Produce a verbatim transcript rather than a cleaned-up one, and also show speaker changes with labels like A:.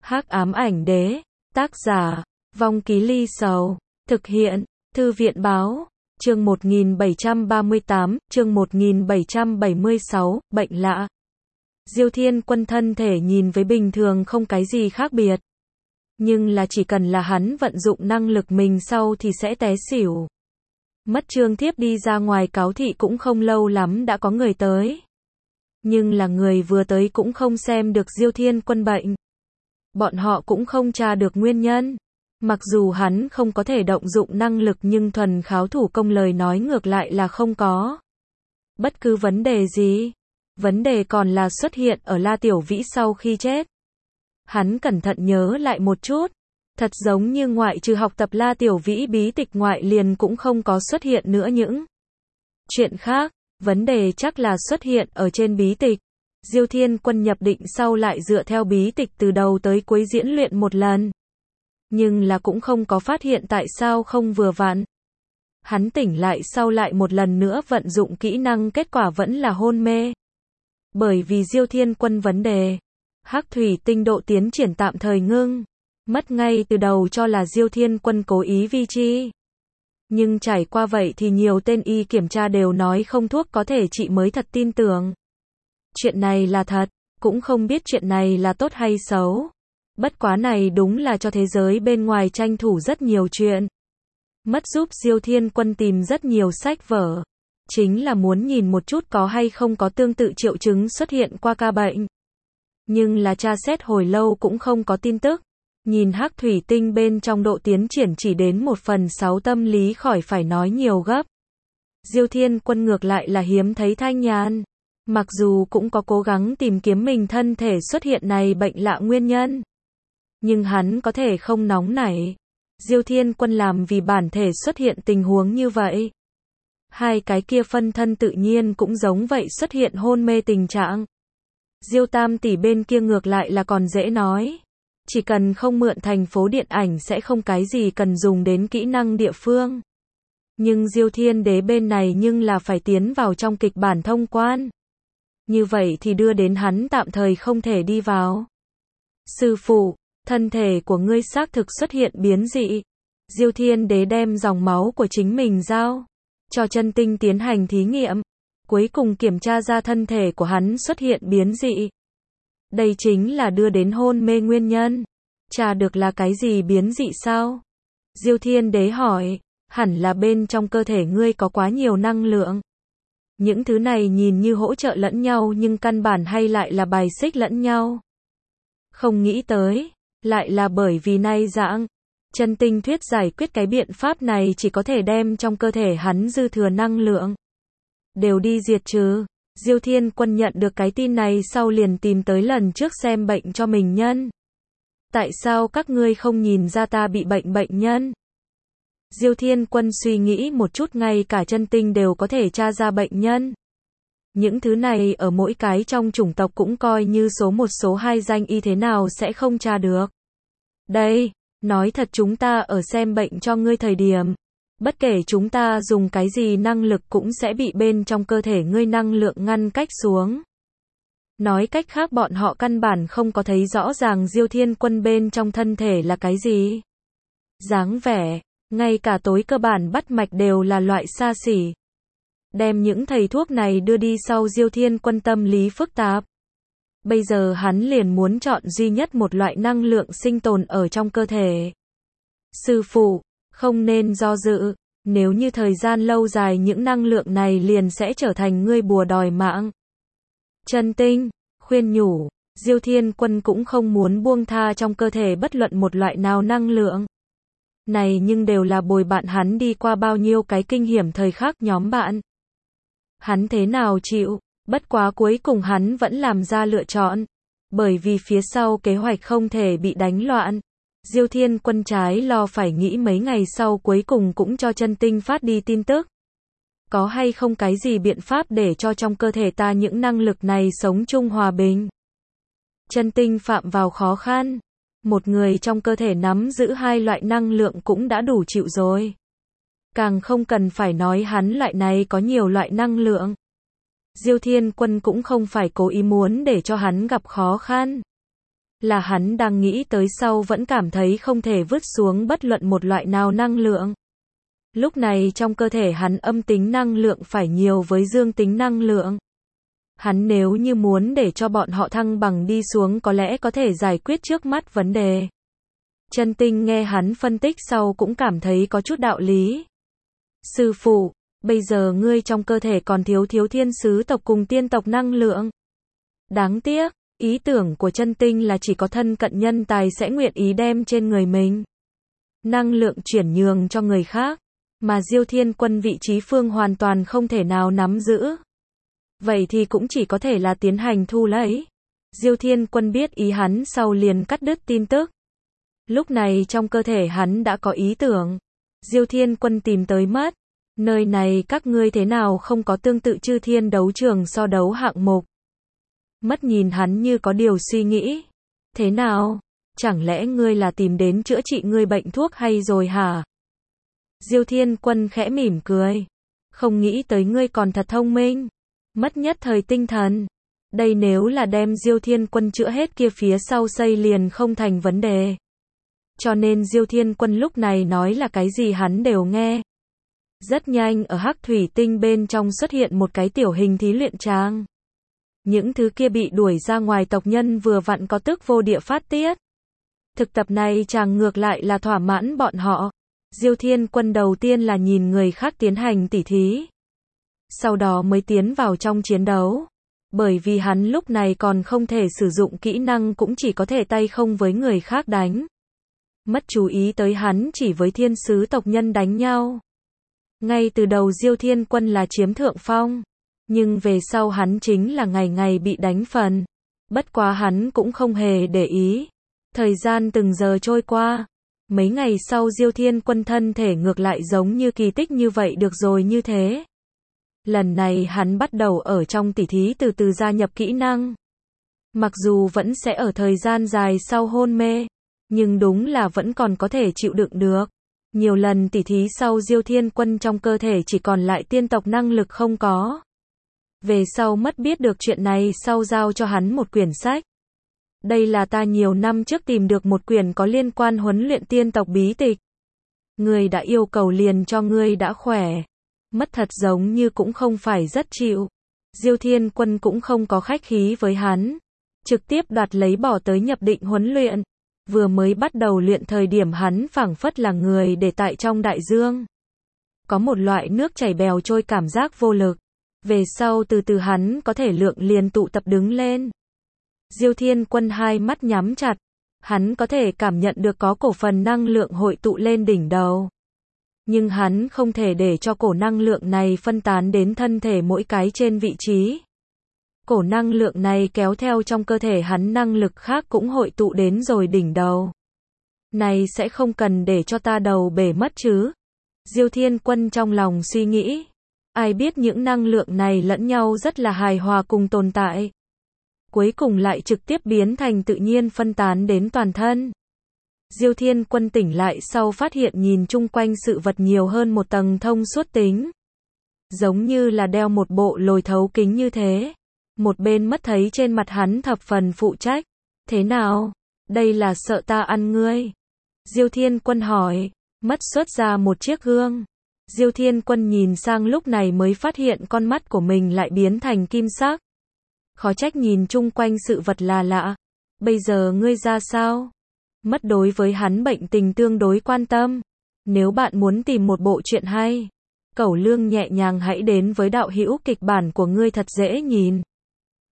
A: Hắc ám ảnh đế, tác giả, Vong Ký Ly Sầu, thực hiện, Thư viện báo, chương một nghìn bảy trăm ba mươi tám, chương một nghìn bảy trăm bảy mươi sáu, bệnh lạ. Diêu Thiên Quân thân thể nhìn với bình thường không cái gì khác biệt. Nhưng là chỉ cần là hắn vận dụng năng lực mình sau thì sẽ té xỉu. Mất Trương Thiếp đi ra ngoài cáo thị cũng không lâu lắm đã có người tới. Nhưng là người vừa tới cũng không xem được Diêu Thiên Quân bệnh. Bọn họ cũng không tra được nguyên nhân. Mặc dù hắn không có thể động dụng năng lực nhưng thuần kháo thủ công lời nói ngược lại là không có bất cứ vấn đề gì. Vấn đề còn là xuất hiện ở La Tiểu Vĩ sau khi chết. Hắn cẩn thận nhớ lại một chút. Thật giống như ngoại trừ học tập La Tiểu Vĩ bí tịch ngoại liền cũng không có xuất hiện nữa những chuyện khác. Vấn đề chắc là xuất hiện ở trên bí tịch. Diêu Thiên Quân nhập định sau lại dựa theo bí tịch từ đầu tới cuối diễn luyện một lần. Nhưng là cũng không có phát hiện tại sao không vừa vặn. Hắn tỉnh lại sau lại một lần nữa vận dụng kỹ năng kết quả vẫn là hôn mê. Bởi vì Diêu Thiên Quân vấn đề, Hắc thủy tinh độ tiến triển tạm thời ngưng. Mất ngay từ đầu cho là Diêu Thiên Quân cố ý vi chi. Nhưng trải qua vậy thì nhiều tên y kiểm tra đều nói không thuốc có thể trị mới thật tin tưởng. Chuyện này là thật, cũng không biết chuyện này là tốt hay xấu. Bất quá này đúng là cho thế giới bên ngoài tranh thủ rất nhiều chuyện. Mất giúp Diêu Thiên Quân tìm rất nhiều sách vở. Chính là muốn nhìn một chút có hay không có tương tự triệu chứng xuất hiện qua ca bệnh. Nhưng là tra xét hồi lâu cũng không có tin tức. Nhìn hắc thủy tinh bên trong độ tiến triển chỉ đến một phần sáu tâm lý khỏi phải nói nhiều gấp. Diêu Thiên Quân ngược lại là hiếm thấy thanh nhàn. Mặc dù cũng có cố gắng tìm kiếm mình thân thể xuất hiện này bệnh lạ nguyên nhân. Nhưng hắn có thể không nóng nảy. Diêu Thiên Quân làm vì bản thể xuất hiện tình huống như vậy. Hai cái kia phân thân tự nhiên cũng giống vậy xuất hiện hôn mê tình trạng. Diêu Tam tỷ bên kia ngược lại là còn dễ nói. Chỉ cần không mượn thành phố điện ảnh sẽ không cái gì cần dùng đến kỹ năng địa phương. Nhưng Diêu Thiên Đế bên này nhưng là phải tiến vào trong kịch bản thông quan. Như vậy thì đưa đến hắn tạm thời không thể đi vào. Sư phụ, thân thể của ngươi xác thực xuất hiện biến dị. Diêu Thiên Đế đem dòng máu của chính mình giao cho Chân Tinh tiến hành thí nghiệm. Cuối cùng kiểm tra ra thân thể của hắn xuất hiện biến dị. Đây chính là đưa đến hôn mê nguyên nhân. Tra được là cái gì biến dị sao? Diêu Thiên Đế hỏi, hẳn là bên trong cơ thể ngươi có quá nhiều năng lượng. Những thứ này nhìn như hỗ trợ lẫn nhau nhưng căn bản hay lại là bài xích lẫn nhau. Không nghĩ tới, lại là bởi vì nay dạng. Chân Tinh thuyết giải quyết cái biện pháp này chỉ có thể đem trong cơ thể hắn dư thừa năng lượng đều đi diệt trừ. Diêu Thiên Quân nhận được cái tin này sau liền tìm tới lần trước xem bệnh cho mình nhân. Tại sao các ngươi không nhìn ra ta bị bệnh bệnh nhân? Diêu Thiên Quân suy nghĩ một chút ngay cả Chân Tinh đều có thể tra ra bệnh nhân. Những thứ này ở mỗi cái trong chủng tộc cũng coi như số một số hai danh y thế nào sẽ không tra được. Đây, nói thật chúng ta ở xem bệnh cho ngươi thời điểm. Bất kể chúng ta dùng cái gì năng lực cũng sẽ bị bên trong cơ thể ngươi năng lượng ngăn cách xuống. Nói cách khác bọn họ căn bản không có thấy rõ ràng Diêu Thiên Quân bên trong thân thể là cái gì. Dáng vẻ, ngay cả tối cơ bản bắt mạch đều là loại xa xỉ. Đem những thầy thuốc này đưa đi sau Diêu Thiên Quân tâm lý phức tạp. Bây giờ hắn liền muốn chọn duy nhất một loại năng lượng sinh tồn ở trong cơ thể. Sư phụ, không nên do dự, nếu như thời gian lâu dài những năng lượng này liền sẽ trở thành ngươi bùa đòi mạng. Chân Tinh, khuyên nhủ, Diêu Thiên Quân cũng không muốn buông tha trong cơ thể bất luận một loại nào năng lượng. Này nhưng đều là bồi bạn hắn đi qua bao nhiêu cái kinh hiểm thời khắc nhóm bạn. Hắn thế nào chịu, bất quá cuối cùng hắn vẫn làm ra lựa chọn. Bởi vì phía sau kế hoạch không thể bị đánh loạn. Diêu Thiên Quân trái lo phải nghĩ mấy ngày sau cuối cùng cũng cho Chân Tinh phát đi tin tức. Có hay không cái gì biện pháp để cho trong cơ thể ta những năng lực này sống chung hòa bình? Chân Tinh phạm vào khó khăn. Một người trong cơ thể nắm giữ hai loại năng lượng cũng đã đủ chịu rồi. Càng không cần phải nói hắn loại này có nhiều loại năng lượng. Diêu Thiên Quân cũng không phải cố ý muốn để cho hắn gặp khó khăn. là hắn đang nghĩ tới sau vẫn cảm thấy không thể vứt xuống bất luận một loại nào năng lượng. Lúc này trong cơ thể hắn âm tính năng lượng phải nhiều với dương tính năng lượng. Hắn nếu như muốn để cho bọn họ thăng bằng đi xuống có lẽ có thể giải quyết trước mắt vấn đề. Chân Tinh nghe hắn phân tích sau cũng cảm thấy có chút đạo lý. Sư phụ, bây giờ ngươi trong cơ thể còn thiếu thiếu thiên sứ tộc cùng tiên tộc năng lượng. Đáng tiếc, ý tưởng của Chân Tinh là chỉ có thân cận nhân tài sẽ nguyện ý đem trên người mình năng lượng chuyển nhường cho người khác, mà Diêu Thiên Quân vị trí phương hoàn toàn không thể nào nắm giữ. Vậy thì cũng chỉ có thể là tiến hành thu lấy. Diêu Thiên Quân biết ý hắn sau liền cắt đứt tin tức. Lúc này trong cơ thể hắn đã có ý tưởng. Diêu Thiên Quân tìm tới mất. Nơi này các ngươi thế nào không có tương tự chư thiên đấu trường so đấu hạng mục. Mất nhìn hắn như có điều suy nghĩ. Thế nào? Chẳng lẽ ngươi là tìm đến chữa trị ngươi bệnh thuốc hay rồi hả? Diêu Thiên Quân khẽ mỉm cười. Không nghĩ tới ngươi còn thật thông minh. Mất nhất thời tinh thần. Đây nếu là đem Diêu Thiên Quân chữa hết kia phía sau xây liền không thành vấn đề. Cho nên Diêu Thiên Quân lúc này nói là cái gì hắn đều nghe. Rất nhanh ở hắc thủy tinh bên trong xuất hiện một cái tiểu hình thí luyện trang. Những thứ kia bị đuổi ra ngoài tộc nhân vừa vặn có tức vô địa phát tiết. Thực tập này chàng ngược lại là thỏa mãn bọn họ. Diêu Thiên Quân đầu tiên là nhìn người khác tiến hành tỉ thí. Sau đó mới tiến vào trong chiến đấu. Bởi vì hắn lúc này còn không thể sử dụng kỹ năng cũng chỉ có thể tay không với người khác đánh. Mất chú ý tới hắn chỉ với thiên sứ tộc nhân đánh nhau. Ngay từ đầu Diêu Thiên Quân là chiếm thượng phong. Nhưng về sau hắn chính là ngày ngày bị đánh phần. Bất quá hắn cũng không hề để ý. Thời gian từng giờ trôi qua. Mấy ngày sau Diêu Thiên Quân thân thể ngược lại giống như kỳ tích như vậy được rồi như thế. Lần này hắn bắt đầu ở trong tỉ thí từ từ gia nhập kỹ năng. Mặc dù vẫn sẽ ở thời gian dài sau hôn mê. Nhưng đúng là vẫn còn có thể chịu đựng được. Nhiều lần tỉ thí sau Diêu Thiên Quân trong cơ thể chỉ còn lại tiên tộc năng lực không có. Về sau mất biết được chuyện này sau giao cho hắn một quyển sách. Đây là ta nhiều năm trước tìm được một quyển có liên quan huấn luyện tiên tộc bí tịch. Người đã yêu cầu liền cho ngươi đã khỏe. Mất thật giống như cũng không phải rất chịu. Diêu Thiên Quân cũng không có khách khí với hắn. Trực tiếp đoạt lấy bỏ tới nhập định huấn luyện. Vừa mới bắt đầu luyện thời điểm hắn phảng phất là người để tại trong đại dương. Có một loại nước chảy bèo trôi cảm giác vô lực. Về sau từ từ hắn có thể lượng liền tụ tập đứng lên. Diêu Thiên Quân hai mắt nhắm chặt. Hắn có thể cảm nhận được có cổ phần năng lượng hội tụ lên đỉnh đầu. Nhưng hắn không thể để cho cổ năng lượng này phân tán đến thân thể mỗi cái trên vị trí. Cổ năng lượng này kéo theo trong cơ thể hắn năng lực khác cũng hội tụ đến rồi đỉnh đầu. Này sẽ không cần để cho ta đầu bể mất chứ? Diêu Thiên Quân trong lòng suy nghĩ. Ai biết những năng lượng này lẫn nhau rất là hài hòa cùng tồn tại. Cuối cùng lại trực tiếp biến thành tự nhiên phân tán đến toàn thân. Diêu Thiên Quân tỉnh lại sau phát hiện nhìn chung quanh sự vật nhiều hơn một tầng thông suốt tính. Giống như là đeo một bộ lồi thấu kính như thế. Một bên mất thấy trên mặt hắn thập phần phụ trách. Thế nào? Đây là sợ ta ăn ngươi? Diêu Thiên Quân hỏi. Mất xuất ra một chiếc gương. Diêu Thiên Quân nhìn sang lúc này mới phát hiện con mắt của mình lại biến thành kim sắc. Khó trách nhìn chung quanh sự vật là lạ. Bây giờ ngươi ra sao? Mất đối với hắn bệnh tình tương đối quan tâm. Nếu bạn muốn tìm một bộ truyện hay, Cẩu Lương nhẹ nhàng hãy đến với đạo hữu kịch bản của ngươi thật dễ nhìn.